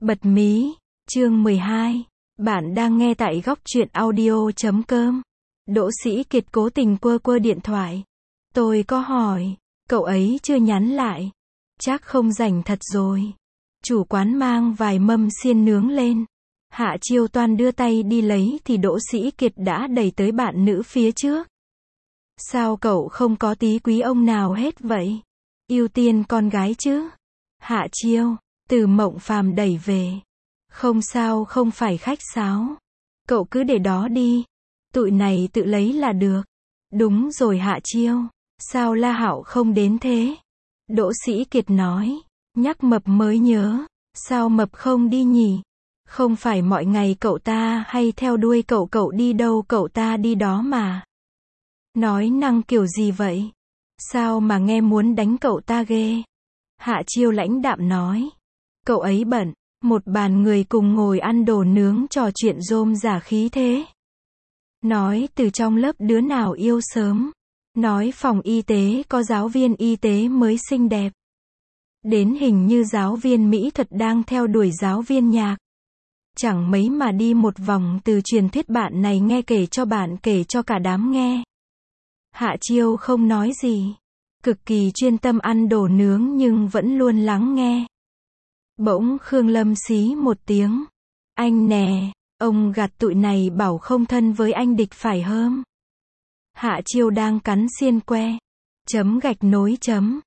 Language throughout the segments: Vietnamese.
Bật mí, chương 12. Bạn đang nghe tại góc truyện audio.com. Đỗ Sĩ Kiệt cố tình quơ điện thoại. Tôi có hỏi, cậu ấy chưa nhắn lại. Chắc không rảnh thật rồi. Chủ quán mang vài mâm xiên nướng lên. Hạ Chiêu Toan đưa tay đi lấy thì Đỗ Sĩ Kiệt đã đẩy tới bạn nữ phía trước. Sao cậu không có tí quý ông nào hết vậy? Ưu tiên con gái chứ? Hạ Chiêu, từ Mộng Phàm đẩy về. Không sao, không phải khách sáo. Cậu cứ để đó đi. Tụi này tự lấy là được. Đúng rồi Hạ Chiêu. Sao La Hạo không đến thế? Đỗ Sĩ Kiệt nói. Nhắc Mập mới nhớ. Sao Mập không đi nhỉ? Không phải mọi ngày cậu ta hay theo đuôi cậu đi đâu cậu ta đi đó mà. Nói năng kiểu gì vậy? Sao mà nghe muốn đánh cậu ta ghê? Hạ Chiêu lãnh đạm nói. Cậu ấy bận. Một bàn người cùng ngồi ăn đồ nướng trò chuyện rôm rả khí thế. Nói từ trong lớp đứa nào yêu sớm. Nói phòng y tế có giáo viên y tế mới xinh đẹp. Đến hình như giáo viên mỹ thuật đang theo đuổi giáo viên nhạc. Chẳng mấy mà đi một vòng từ truyền thuyết bạn này nghe kể cho bạn kể cho cả đám nghe. Hạ Chiêu không nói gì. Cực kỳ chuyên tâm ăn đồ nướng nhưng vẫn luôn lắng nghe. Bỗng Khương Lâm xí một tiếng. Anh nè, ông gạt tụi này bảo không thân với anh địch phải hơm. Hạ Chiêu đang cắn xiên que. Gạch nối.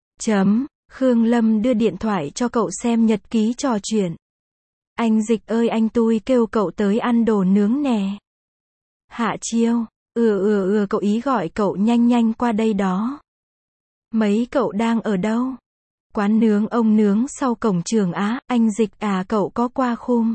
Khương Lâm đưa điện thoại cho cậu xem nhật ký trò chuyện. Anh Dịch ơi anh tui kêu cậu tới ăn đồ nướng nè. Hạ Chiêu, cậu ý gọi cậu nhanh qua đây đó. Mấy cậu đang ở đâu? Quán nướng ông nướng sau cổng trường á, anh Dịch à cậu có qua khum?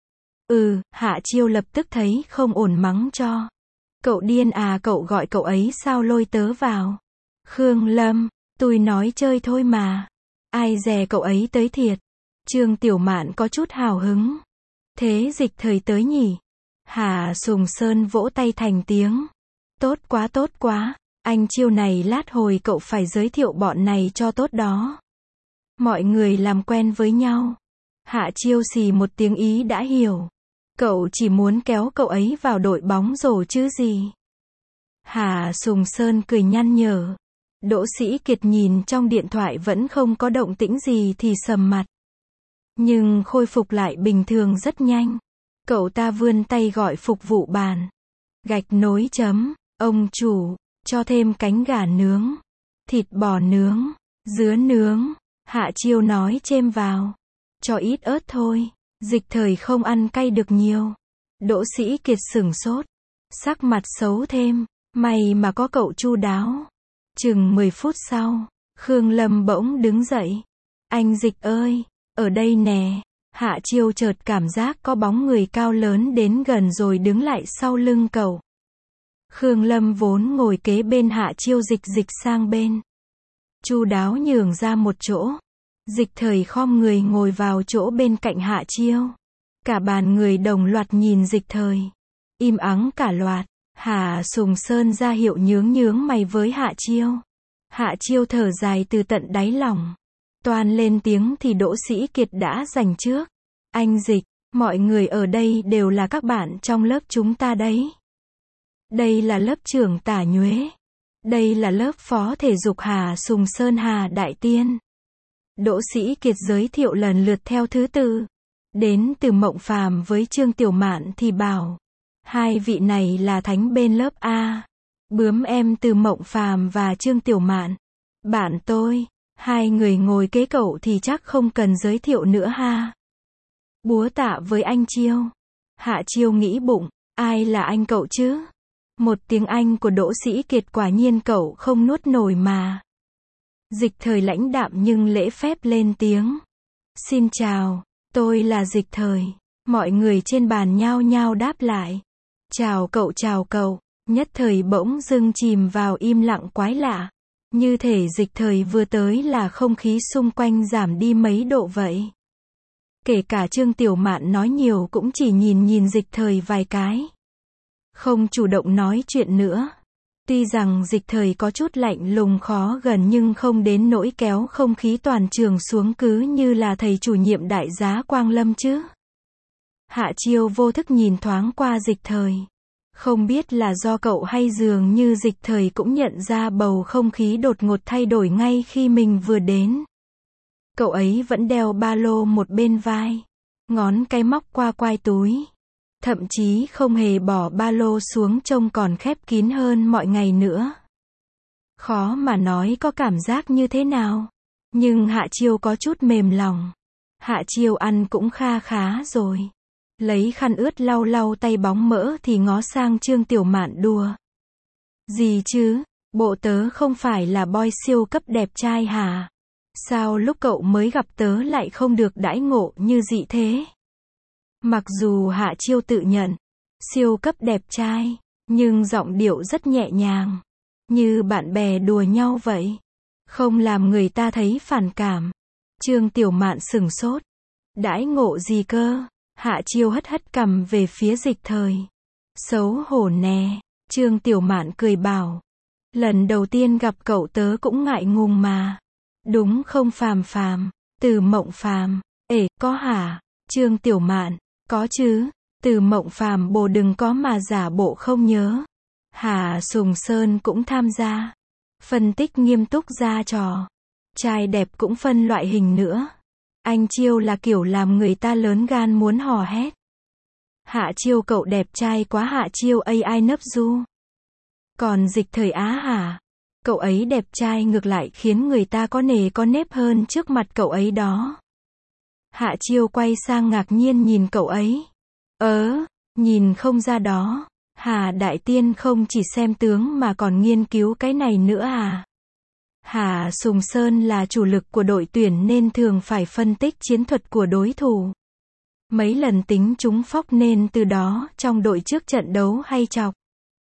Hạ Chiêu lập tức thấy không ổn mắng cho. Cậu điên à cậu gọi cậu ấy sao lôi tớ vào? Khương Lâm, tôi nói chơi thôi mà. Ai dè cậu ấy tới thiệt. Trương Tiểu Mạn có chút hào hứng. Thế Dịch Thời tới nhỉ? Hà Sùng Sơn vỗ tay thành tiếng. Tốt quá. Anh Chiêu này lát hồi cậu phải giới thiệu bọn này cho tốt đó. Mọi người làm quen với nhau. Hạ Chiêu xì một tiếng ý đã hiểu. Cậu chỉ muốn kéo cậu ấy vào đội bóng rổ chứ gì. Hà Sùng Sơn cười nhăn nhở. Đỗ Sĩ Kiệt nhìn trong điện thoại vẫn không có động tĩnh gì thì sầm mặt. Nhưng khôi phục lại bình thường rất nhanh. Cậu ta vươn tay gọi phục vụ bàn. Gạch nối. Ông chủ, cho thêm cánh gà nướng, thịt bò nướng, dứa nướng. Hạ Chiêu nói chêm vào. Cho ít ớt thôi. Dịch Thời không ăn cay được nhiều. Đỗ Sĩ Kiệt sửng sốt. Sắc mặt xấu thêm. May mà có cậu chu đáo. Chừng 10 phút sau, Khương Lâm bỗng đứng dậy. Anh Dịch ơi, ở đây nè. Hạ Chiêu chợt cảm giác có bóng người cao lớn đến gần rồi đứng lại sau lưng cậu. Khương Lâm vốn ngồi kế bên Hạ Chiêu dịch sang bên. Chu đáo nhường ra một chỗ. Dịch Thời khom người ngồi vào chỗ bên cạnh Hạ Chiêu. Cả bàn người đồng loạt nhìn Dịch Thời. Im ắng cả loạt. Hà Sùng Sơn ra hiệu nhướng mày với Hạ Chiêu. Hạ Chiêu thở dài từ tận đáy lòng. Toan lên tiếng thì Đỗ Sĩ Kiệt đã giành trước. Anh Dịch, mọi người ở đây đều là các bạn trong lớp chúng ta đấy. Đây là lớp trưởng Tả Nhuế. Đây là lớp phó thể dục Hà Sùng Sơn Hà Đại Tiên. Đỗ Sĩ Kiệt giới thiệu lần lượt theo thứ tự. Đến từ Mộng Phàm với Trương Tiểu Mạn thì bảo. Hai vị này là thánh bên lớp A. Bướm em từ Mộng Phàm và Trương Tiểu Mạn. Bạn tôi. Hai người ngồi kế cậu thì chắc không cần giới thiệu nữa ha. Búa tạ với anh Chiêu. Hạ Chiêu nghĩ bụng. Ai là anh cậu chứ? Một tiếng Anh của Đỗ Sĩ Kiệt quả nhiên cậu không nuốt nổi mà. Dịch Thời lãnh đạm nhưng lễ phép lên tiếng. Xin chào, tôi là Dịch Thời. Mọi người trên bàn nhao nhao đáp lại. Chào cậu. Nhất thời bỗng dưng chìm vào im lặng quái lạ. Như thể Dịch Thời vừa tới là không khí xung quanh giảm đi mấy độ vậy. Kể cả Trương Tiểu Mạn nói nhiều cũng chỉ nhìn Dịch Thời vài cái. Không chủ động nói chuyện nữa. Tuy rằng Dịch Thời có chút lạnh lùng khó gần nhưng không đến nỗi kéo không khí toàn trường xuống cứ như là thầy chủ nhiệm đại giá Quang Lâm chứ. Hạ Chiêu vô thức nhìn thoáng qua Dịch Thời. Không biết là do cậu hay dường như Dịch Thời cũng nhận ra bầu không khí đột ngột thay đổi ngay khi mình vừa đến. Cậu ấy vẫn đeo ba lô một bên vai, ngón cái móc qua quai túi. Thậm chí không hề bỏ ba lô xuống trông còn khép kín hơn mọi ngày nữa. Khó mà nói có cảm giác như thế nào. Nhưng Hạ Chiêu có chút mềm lòng. Hạ Chiêu ăn cũng kha khá rồi. Lấy khăn ướt lau lau tay bóng mỡ thì ngó sang Trương Tiểu Mạn đùa. Gì chứ, bộ tớ không phải là boy siêu cấp đẹp trai hả? Sao lúc cậu mới gặp tớ lại không được đãi ngộ như dị thế? Mặc dù Hạ Chiêu tự nhận siêu cấp đẹp trai, nhưng giọng điệu rất nhẹ nhàng, như bạn bè đùa nhau vậy, không làm người ta thấy phản cảm. Trương Tiểu Mạn sửng sốt. Đãi ngộ gì cơ? Hạ Chiêu hất hất cằm về phía Dịch Thời. Xấu hổ nè. Trương Tiểu Mạn cười bảo. Lần đầu tiên gặp cậu tớ cũng ngại ngùng mà. Đúng không Phàm Phàm? Từ Mộng Phàm. Có hả? Trương Tiểu Mạn. Có chứ. Từ Mộng Phàm bồ đừng có mà giả bộ không nhớ. Hà Sùng Sơn cũng tham gia. Phân tích nghiêm túc ra trò. Trai đẹp cũng phân loại hình nữa. Anh Chiêu là kiểu làm người ta lớn gan muốn hò hét. Hạ Chiêu cậu đẹp trai quá. Hạ Chiêu AI nấp du. Còn Dịch Thời á hả? Cậu ấy đẹp trai ngược lại khiến người ta có nề có nếp hơn trước mặt cậu ấy đó. Hạ Chiêu quay sang ngạc nhiên nhìn cậu ấy. Nhìn không ra đó. Hà Đại Tiên không chỉ xem tướng mà còn nghiên cứu cái này nữa à? Hà Sùng Sơn là chủ lực của đội tuyển nên thường phải phân tích chiến thuật của đối thủ. Mấy lần tính trúng phóc nên từ đó trong đội trước trận đấu hay chọc.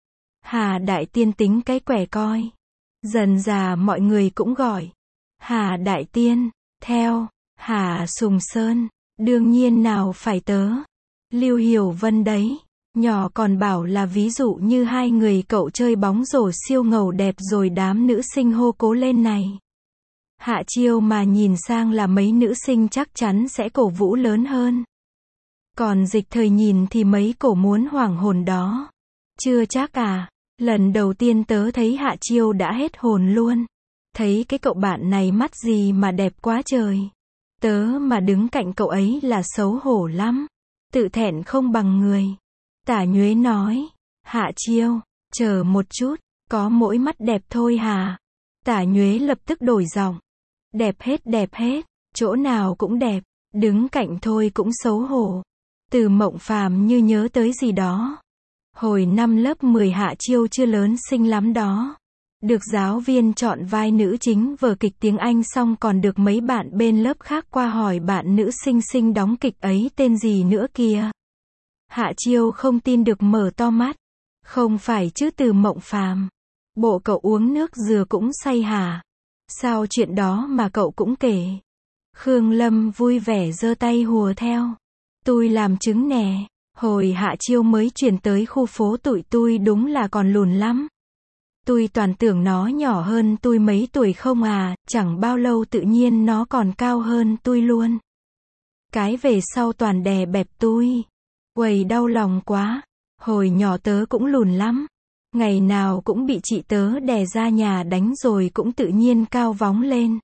Hà Đại Tiên tính cái quẻ coi. Dần dà mọi người cũng gọi Hà Đại Tiên, theo Hà Sùng Sơn, đương nhiên nào phải tớ. Lưu Hiểu Vân đấy. Nhỏ còn bảo là ví dụ như hai người cậu chơi bóng rổ siêu ngầu đẹp rồi đám nữ sinh hô cố lên này. Hạ Chiêu mà nhìn sang là mấy nữ sinh chắc chắn sẽ cổ vũ lớn hơn. Còn Dịch Thời nhìn thì mấy cổ muốn hoảng hồn đó. Chưa chắc à, lần đầu tiên tớ thấy Hạ Chiêu đã hết hồn luôn. Thấy cái cậu bạn này mắt gì mà đẹp quá trời. Tớ mà đứng cạnh cậu ấy là xấu hổ lắm. Tự thẹn không bằng người. Tả Nhuế nói. Hạ Chiêu, chờ một chút, có mỗi mắt đẹp thôi hả? Tả Nhuế lập tức đổi giọng. Đẹp hết, chỗ nào cũng đẹp, đứng cạnh thôi cũng xấu hổ. Từ Mộng Phàm như nhớ tới gì đó. Hồi năm lớp 10 Hạ Chiêu chưa lớn xinh lắm đó. Được giáo viên chọn vai nữ chính vở kịch tiếng Anh xong còn được mấy bạn bên lớp khác qua hỏi bạn nữ xinh xinh đóng kịch ấy tên gì nữa kìa. Hạ Chiêu không tin được mở to mắt. Không phải chứ Từ Mộng Phàm. Bộ cậu uống nước dừa cũng say hả? Sao chuyện đó mà cậu cũng kể? Khương Lâm vui vẻ giơ tay hùa theo. Tôi làm chứng nè. Hồi Hạ Chiêu mới chuyển tới khu phố tụi tôi đúng là còn lùn lắm. Tôi toàn tưởng nó nhỏ hơn tôi mấy tuổi không à, chẳng bao lâu tự nhiên nó còn cao hơn tôi luôn. Cái về sau toàn đè bẹp tôi. Uầy đau lòng quá. Hồi nhỏ tớ cũng lùn lắm. Ngày nào cũng bị chị tớ đè ra nhà đánh rồi cũng tự nhiên cao vóng lên.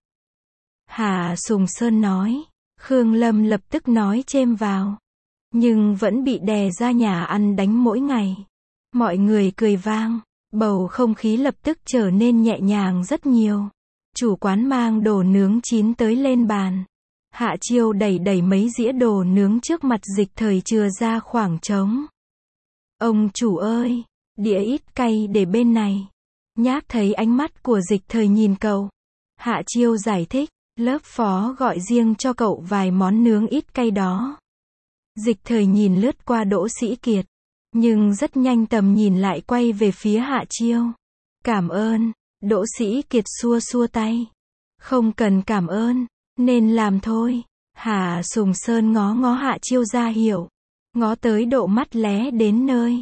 Hà Sùng Sơn nói. Khương Lâm lập tức nói chêm vào. Nhưng vẫn bị đè ra nhà ăn đánh mỗi ngày. Mọi người cười vang. Bầu không khí lập tức trở nên nhẹ nhàng rất nhiều. Chủ quán mang đồ nướng chín tới lên bàn. Hạ Chiêu đẩy đẩy mấy dĩa đồ nướng trước mặt Dịch Thời chừa ra khoảng trống. Ông chủ ơi, đĩa ít cay để bên này. Nhác thấy ánh mắt của Dịch Thời nhìn cậu. Hạ Chiêu giải thích, lớp phó gọi riêng cho cậu vài món nướng ít cay đó. Dịch Thời nhìn lướt qua Đỗ Sĩ Kiệt. Nhưng rất nhanh tầm nhìn lại quay về phía Hạ Chiêu. Cảm ơn. Đỗ Sĩ Kiệt xua xua tay. Không cần cảm ơn. Nên làm thôi. Hà Sùng Sơn ngó ngó Hạ Chiêu ra hiểu. Ngó tới độ mắt lé đến nơi.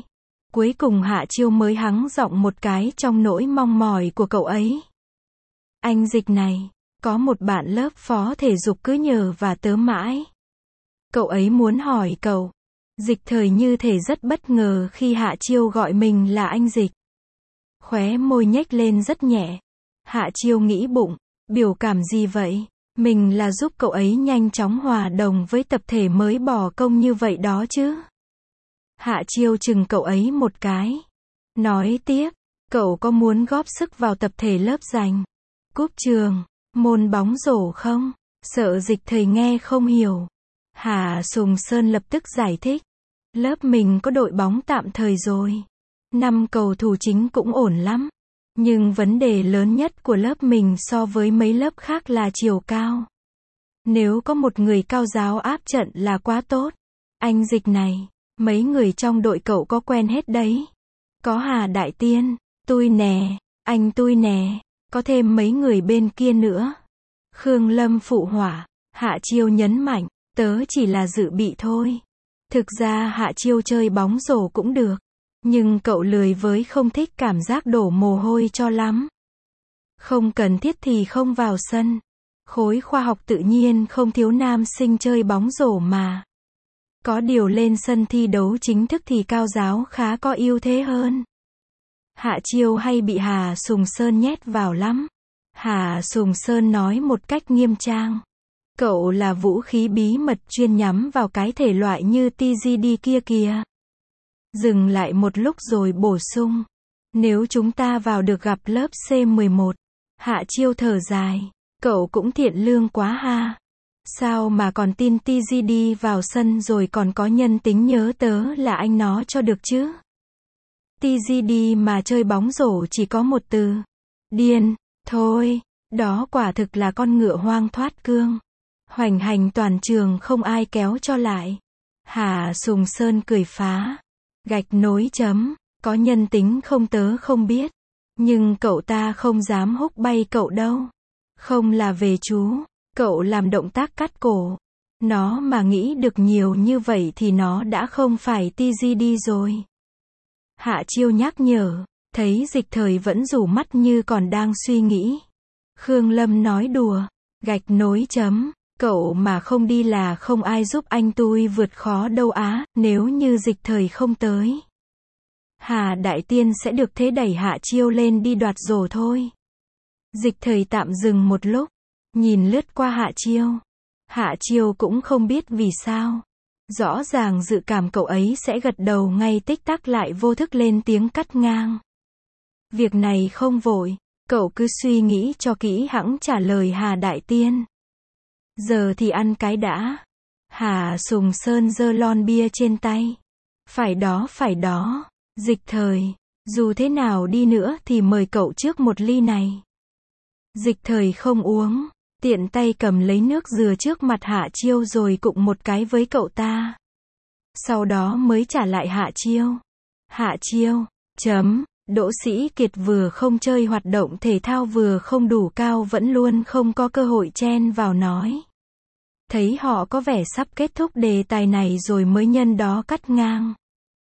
Cuối cùng Hạ Chiêu mới hắng giọng một cái trong nỗi mong mỏi của cậu ấy. Anh Dịch này, có một bạn lớp phó thể dục cứ nhờ và tớ mãi. Cậu ấy muốn hỏi cậu. Dịch Thời như thể rất bất ngờ khi Hạ Chiêu gọi mình là anh Dịch. Khóe môi nhếch lên rất nhẹ. Hạ Chiêu nghĩ bụng, biểu cảm gì vậy? Mình là giúp cậu ấy nhanh chóng hòa đồng với tập thể mới bỏ công như vậy đó chứ. Hạ Chiêu chừng cậu ấy một cái. Nói tiếp, cậu có muốn góp sức vào tập thể lớp giành cúp trường, môn bóng rổ không? Sợ Dịch Thời nghe không hiểu. Hà Sùng Sơn lập tức giải thích. Lớp mình có đội bóng tạm thời rồi. 5 cầu thủ chính cũng ổn lắm. Nhưng vấn đề lớn nhất của lớp mình so với mấy lớp khác là chiều cao. Nếu có một người cao giáo áp trận là quá tốt. Anh Dịch này, mấy người trong đội cậu có quen hết đấy. Có Hà Đại Tiên, tôi nè, anh tôi nè, có thêm mấy người bên kia nữa. Khương Lâm phụ họa. Hạ Chiêu nhấn mạnh, tớ chỉ là dự bị thôi. Thực ra Hạ Chiêu chơi bóng rổ cũng được. Nhưng cậu lười với không thích cảm giác đổ mồ hôi cho lắm. Không cần thiết thì không vào sân. Khối khoa học tự nhiên không thiếu nam sinh chơi bóng rổ mà. Có điều lên sân thi đấu chính thức thì cao giáo khá có ưu thế hơn. Hạ Chiêu hay bị Hà Sùng Sơn nhét vào lắm. Hà Sùng Sơn nói một cách nghiêm trang. Cậu là vũ khí bí mật chuyên nhắm vào cái thể loại như TGD kia kìa. Dừng lại một lúc rồi bổ sung. Nếu chúng ta vào được gặp lớp C11. Hạ Chiêu thở dài. Cậu cũng thiện lương quá ha. Sao mà còn tin TGD vào sân rồi còn có nhân tính nhớ tớ là anh nó cho được chứ? TGD mà chơi bóng rổ chỉ có một từ. Điên. Thôi, đó quả thực là con ngựa hoang thoát cương. Hoành hành toàn trường không ai kéo cho lại. Hà Sùng Sơn cười phá. Gạch nối chấm. Có nhân tính không tớ không biết. Nhưng cậu ta không dám húc bay cậu đâu. Không là về chú. Cậu làm động tác cắt cổ. Nó mà nghĩ được nhiều như vậy thì nó đã không phải TGD rồi. Hạ Chiêu nhắc nhở. Thấy Dịch Thời vẫn rủ mắt như còn đang suy nghĩ. Khương Lâm nói đùa. Gạch nối chấm. Cậu mà không đi là không ai giúp anh tôi vượt khó đâu á, nếu như Dịch Thời không tới. Hà Đại Tiên sẽ được thế đẩy Hạ Chiêu lên đi đoạt rổ thôi. Dịch Thời tạm dừng một lúc. Nhìn lướt qua Hạ Chiêu. Hạ Chiêu cũng không biết vì sao. Rõ ràng dự cảm cậu ấy sẽ gật đầu ngay tích tắc lại vô thức lên tiếng cắt ngang. Việc này không vội. Cậu cứ suy nghĩ cho kỹ hẵng trả lời Hà Đại Tiên. Giờ thì ăn cái đã. Hà Sùng Sơn giơ lon bia trên tay. Phải đó. Dịch Thời. Dù thế nào đi nữa thì mời cậu trước một ly này. Dịch Thời không uống. Tiện tay cầm lấy nước dừa trước mặt Hạ Chiêu rồi cụng một cái với cậu ta. Sau đó mới trả lại Hạ Chiêu. Hạ Chiêu. Đỗ Sĩ Kiệt vừa không chơi hoạt động thể thao vừa không đủ cao vẫn luôn không có cơ hội chen vào nói. Thấy họ có vẻ sắp kết thúc đề tài này rồi mới nhân đó cắt ngang.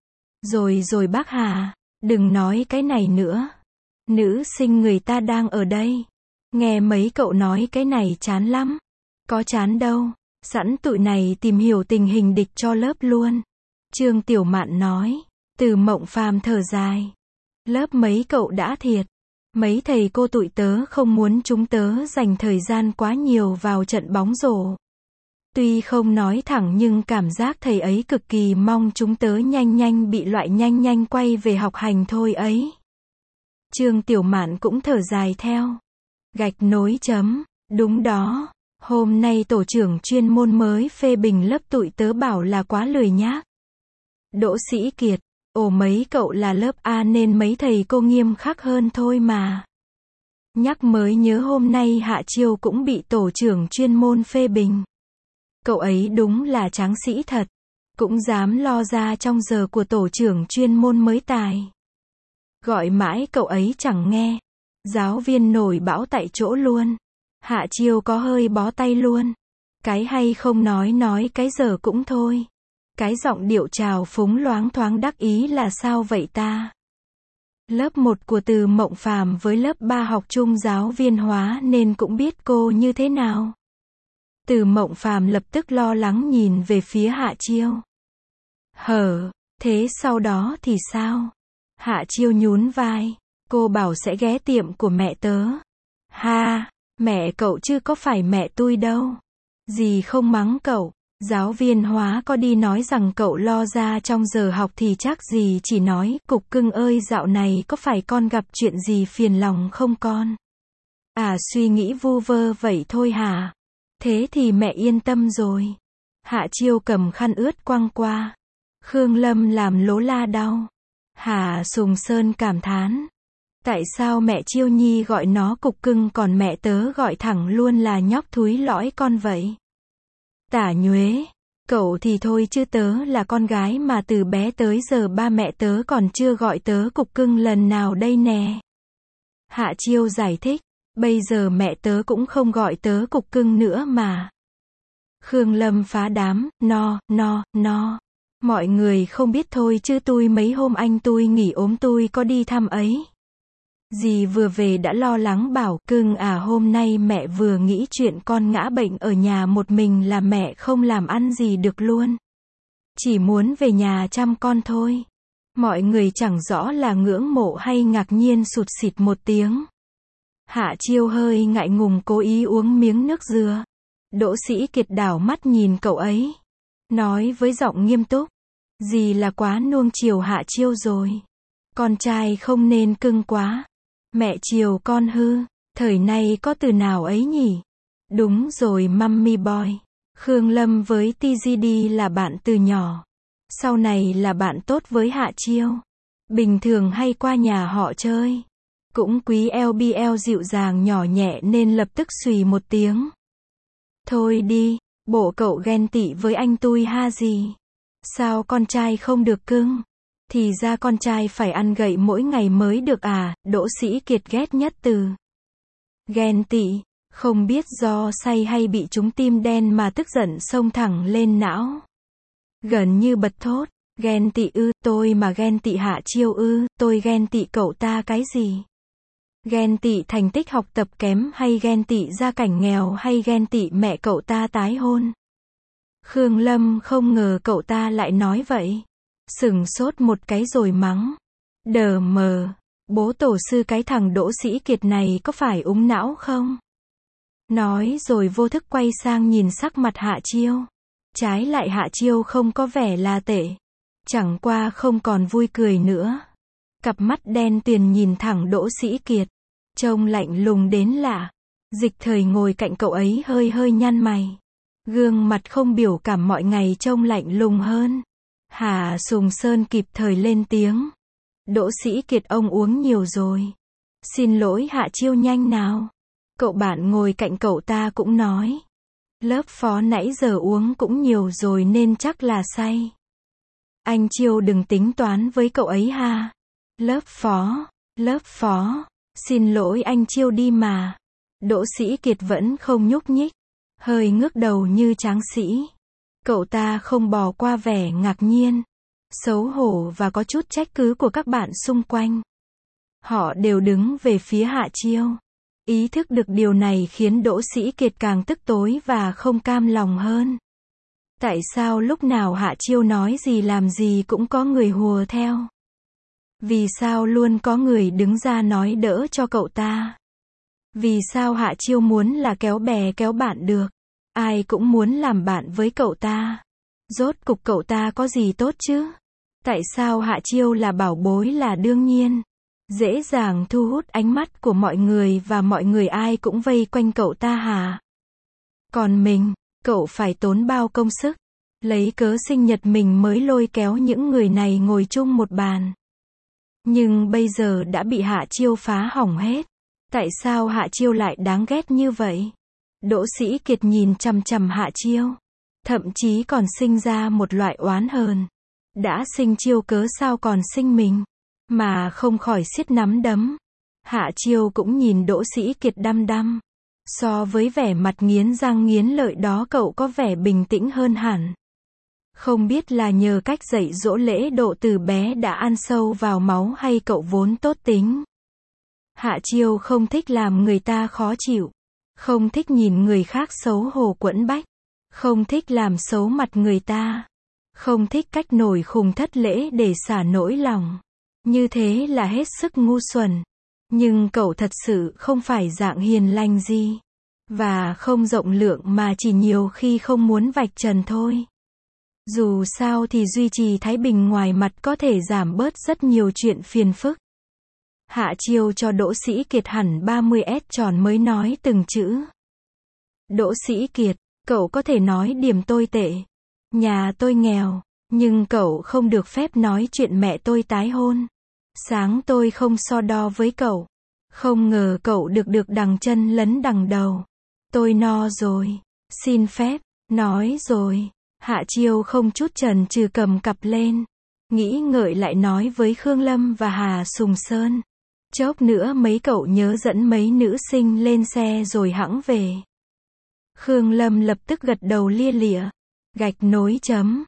Rồi bác Hà, đừng nói cái này nữa. Nữ sinh người ta đang ở đây. Nghe mấy cậu nói cái này chán lắm. Có chán đâu, sẵn tụi này tìm hiểu tình hình địch cho lớp luôn. Trương Tiểu Mạn nói. Từ Mộng Phàm thở dài. Lớp mấy cậu đã thiệt. Mấy thầy cô tụi tớ không muốn chúng tớ dành thời gian quá nhiều vào trận bóng rổ. Tuy không nói thẳng nhưng cảm giác thầy ấy cực kỳ mong chúng tớ nhanh bị loại nhanh quay về học hành thôi ấy. Trương Tiểu Mạn cũng thở dài theo. Gạch nối chấm. Đúng đó. Hôm nay tổ trưởng chuyên môn mới phê bình lớp tụi tớ bảo là quá lười nhác. Đỗ Sĩ Kiệt. Ồ mấy cậu là lớp A nên mấy thầy cô nghiêm khắc hơn thôi mà. Nhắc mới nhớ hôm nay Hạ Chiêu cũng bị tổ trưởng chuyên môn phê bình. Cậu ấy đúng là tráng sĩ thật. Cũng dám lo ra trong giờ của tổ trưởng chuyên môn mới tài. Gọi mãi cậu ấy chẳng nghe. Giáo viên nổi bão tại chỗ luôn. Hạ Chiêu có hơi bó tay luôn. Cái hay không nói cái giờ cũng thôi. Cái giọng điệu trào phúng loáng thoáng đắc ý là sao vậy ta? Lớp 1 của Từ Mộng Phàm với lớp 3 học chung giáo viên hóa nên cũng biết cô như thế nào. Từ Mộng Phàm lập tức lo lắng nhìn về phía Hạ Chiêu. Thế sau đó thì sao? Hạ Chiêu nhún vai. Cô bảo sẽ ghé tiệm của mẹ tớ. Ha, mẹ cậu chứ có phải mẹ tôi đâu. Dì không mắng cậu. Giáo viên hóa có đi nói rằng cậu lo ra trong giờ học thì chắc dì chỉ nói, Cục Cưng ơi dạo này có phải con gặp chuyện gì phiền lòng không con? Suy nghĩ vu vơ vậy thôi hả? Thế thì mẹ yên tâm rồi. Hạ Chiêu cầm khăn ướt quăng qua. Khương Lâm làm lố la đau. Hà Sùng Sơn cảm thán. Tại sao mẹ Chiêu Nhi gọi nó Cục Cưng còn mẹ tớ gọi thẳng luôn là nhóc thúi lõi con vậy? Tả Nhuế, cậu thì thôi chứ tớ là con gái mà từ bé tới giờ ba mẹ tớ còn chưa gọi tớ Cục Cưng lần nào đây nè. Hạ Chiêu giải thích, bây giờ mẹ tớ cũng không gọi tớ Cục Cưng nữa mà. Khương Lâm phá đám, no. Mọi người không biết thôi chứ tôi mấy hôm anh tôi nghỉ ốm tôi có đi thăm ấy. Dì vừa về đã lo lắng bảo, cưng hôm nay mẹ vừa nghĩ chuyện con ngã bệnh ở nhà một mình là mẹ không làm ăn gì được luôn. Chỉ muốn về nhà chăm con thôi. Mọi người chẳng rõ là ngưỡng mộ hay ngạc nhiên sụt sịt một tiếng. Hạ Chiêu hơi ngại ngùng cố ý uống miếng nước dừa. Đỗ Sĩ Kiệt đảo mắt nhìn cậu ấy. Nói với giọng nghiêm túc. Dì là quá nuông chiều Hạ Chiêu rồi. Con trai không nên cưng quá. Mẹ chiều con hư. Thời nay có từ nào ấy nhỉ? Đúng rồi Mummy Boy. Khương Lâm với TGD là bạn từ nhỏ. Sau này là bạn tốt với Hạ Chiêu. Bình thường hay qua nhà họ chơi. Cũng quý LBL dịu dàng nhỏ nhẹ nên lập tức xùy một tiếng. Thôi đi, bộ cậu ghen tị với anh tôi ha gì? Sao con trai không được cưng? Thì ra con trai phải ăn gậy mỗi ngày mới được à? Đỗ Sĩ Kiệt ghét nhất từ ghen tị. Không biết do say hay bị trúng tim đen mà tức giận xông thẳng lên não. Gần như bật thốt. Ghen tị ư? Tôi mà ghen tị Hạ Chiêu ư? Tôi ghen tị cậu ta cái gì? Ghen tị thành tích học tập kém hay ghen tị gia cảnh nghèo hay ghen tị mẹ cậu ta tái hôn? Khương Lâm không ngờ cậu ta lại nói vậy. Sửng sốt một cái rồi mắng. Đờ mờ, bố tổ sư cái thằng Đỗ Sĩ Kiệt này có phải úng não không? Nói rồi vô thức quay sang nhìn sắc mặt Hạ Chiêu. Trái lại Hạ Chiêu không có vẻ là tệ. Chẳng qua không còn vui cười nữa. Cặp mắt đen tuyền nhìn thẳng Đỗ Sĩ Kiệt. Trông lạnh lùng đến lạ. Dịch Thời ngồi cạnh cậu ấy hơi nhăn mày. Gương mặt không biểu cảm mọi ngày trông lạnh lùng hơn. Hà Sùng Sơn kịp thời lên tiếng. Đỗ Sĩ Kiệt ông uống nhiều rồi. Xin lỗi Hạ Chiêu nhanh nào. Cậu bạn ngồi cạnh cậu ta cũng nói. Lớp phó nãy giờ uống cũng nhiều rồi nên chắc là say. Anh Chiêu đừng tính toán với cậu ấy ha. Lớp phó. Xin lỗi anh Chiêu đi mà. Đỗ Sĩ Kiệt vẫn không nhúc nhích. Hơi ngước đầu như tráng sĩ. Cậu ta không bỏ qua vẻ ngạc nhiên, xấu hổ và có chút trách cứ của các bạn xung quanh. Họ đều đứng về phía Hạ Chiêu. Ý thức được điều này khiến Đỗ Sĩ Kiệt càng tức tối và không cam lòng hơn. Tại sao lúc nào Hạ Chiêu nói gì làm gì cũng có người hùa theo? Vì sao luôn có người đứng ra nói đỡ cho cậu ta? Vì sao Hạ Chiêu muốn là kéo bè kéo bạn được? Ai cũng muốn làm bạn với cậu ta. Rốt cục cậu ta có gì tốt chứ? Tại sao Hạ Chiêu là bảo bối là đương nhiên? Dễ dàng thu hút ánh mắt của mọi người và mọi người ai cũng vây quanh cậu ta hả? Còn mình, cậu phải tốn bao công sức. Lấy cớ sinh nhật mình mới lôi kéo những người này ngồi chung một bàn. Nhưng bây giờ đã bị Hạ Chiêu phá hỏng hết. Tại sao Hạ Chiêu lại đáng ghét như vậy? Đỗ Sĩ Kiệt nhìn chằm chằm Hạ Chiêu. Thậm chí còn sinh ra một loại oán hờn. Đã sinh Chiêu cớ sao còn sinh mình? Mà không khỏi siết nắm đấm. Hạ Chiêu cũng nhìn Đỗ Sĩ Kiệt đăm đăm. So với vẻ mặt nghiến răng nghiến lợi đó cậu có vẻ bình tĩnh hơn hẳn. Không biết là nhờ cách dạy dỗ lễ độ từ bé đã ăn sâu vào máu hay cậu vốn tốt tính. Hạ Chiêu không thích làm người ta khó chịu. Không thích nhìn người khác xấu hổ quẫn bách. Không thích làm xấu mặt người ta. Không thích cách nổi khùng thất lễ để xả nỗi lòng. Như thế là hết sức ngu xuẩn. Nhưng cậu thật sự không phải dạng hiền lành gì. Và không rộng lượng mà chỉ nhiều khi không muốn vạch trần thôi. Dù sao thì duy trì thái bình ngoài mặt có thể giảm bớt rất nhiều chuyện phiền phức. Hạ Chiêu cho Đỗ Sĩ Kiệt hẳn 30S tròn mới nói từng chữ. Đỗ Sĩ Kiệt, cậu có thể nói điểm tôi tệ. Nhà tôi nghèo, nhưng cậu không được phép nói chuyện mẹ tôi tái hôn. Sáng tôi không so đo với cậu. Không ngờ cậu được đằng chân lấn đằng đầu. Tôi no rồi. Xin phép, nói rồi. Hạ Chiêu không chút chần chừ cầm cặp lên. Nghĩ ngợi lại nói với Khương Lâm và Hà Sùng Sơn. Chốc nữa mấy cậu nhớ dẫn mấy nữ sinh lên xe rồi hẵng về. Khương Lâm lập tức gật đầu lia lịa. Gạch nối chấm.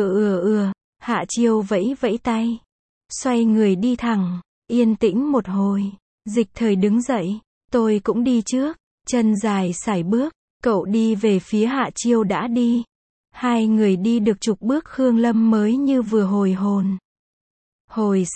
Hạ Chiêu vẫy vẫy tay. Xoay người đi thẳng. Yên tĩnh một hồi. Dịch Thời đứng dậy. Tôi cũng đi trước. Chân dài sải bước. Cậu đi về phía Hạ Chiêu đã đi. Hai người đi được chục bước Khương Lâm mới như vừa hồi hồn. Hồi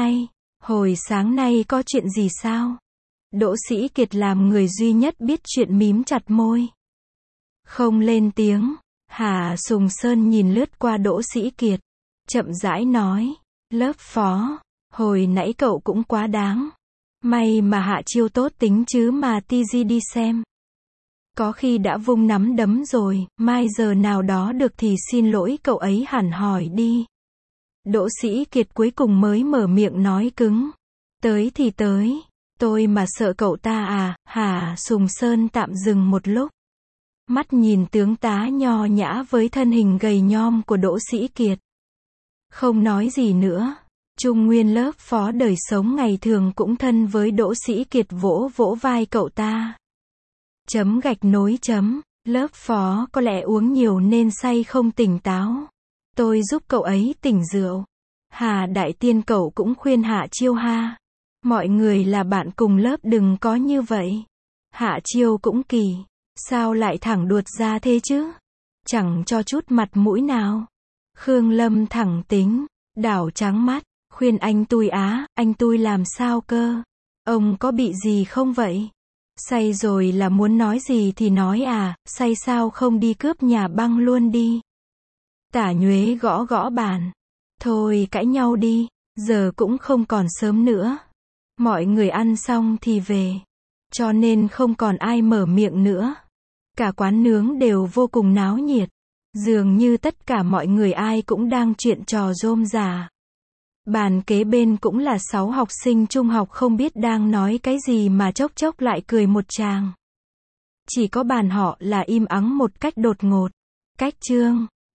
sáng nay có chuyện gì sao? Đỗ Sĩ Kiệt làm người duy nhất biết chuyện mím chặt môi. Không lên tiếng. Hà Sùng Sơn nhìn lướt qua Đỗ Sĩ Kiệt. Chậm rãi nói. Lớp phó. Hồi nãy cậu cũng quá đáng. May mà Hạ Chiêu tốt tính chứ mà TG đi xem. Có khi đã vung nắm đấm rồi, mai giờ nào đó được thì xin lỗi cậu ấy hẳn hỏi đi. Đỗ Sĩ Kiệt cuối cùng mới mở miệng nói cứng. Tới thì tới. Tôi mà sợ cậu ta à? Hà Sùng Sơn tạm dừng một lúc. Mắt nhìn tướng tá nho nhã với thân hình gầy nhom của Đỗ Sĩ Kiệt. Không nói gì nữa. Trung Nguyên lớp phó đời sống ngày thường cũng thân với Đỗ Sĩ Kiệt vỗ vỗ vai cậu ta. Chấm gạch nối chấm. Lớp phó có lẽ uống nhiều nên say không tỉnh táo. Tôi giúp cậu ấy tỉnh rượu. Hà Đại Tiên cậu cũng khuyên Hạ Chiêu ha. Mọi người là bạn cùng lớp đừng có như vậy. Hạ Chiêu cũng kỳ. Sao lại thẳng đuột ra thế chứ? Chẳng cho chút mặt mũi nào. Khương Lâm thẳng tính. Đảo trắng mắt. Khuyên anh tui á, anh tui làm sao cơ? Ông có bị gì không vậy? Say rồi là muốn nói gì thì nói à, say sao không đi cướp nhà băng luôn đi. Tả Nhuế gõ gõ bàn. Thôi cãi nhau đi, giờ cũng không còn sớm nữa. Mọi người ăn xong thì về. Cho nên không còn ai mở miệng nữa. Cả quán nướng đều vô cùng náo nhiệt. Dường như tất cả mọi người ai cũng đang chuyện trò rôm rả. Bàn kế bên cũng là 6 học sinh trung học không biết đang nói cái gì mà chốc chốc lại cười một tràng. Chỉ có bàn họ là im ắng một cách đột ngột. Cách chương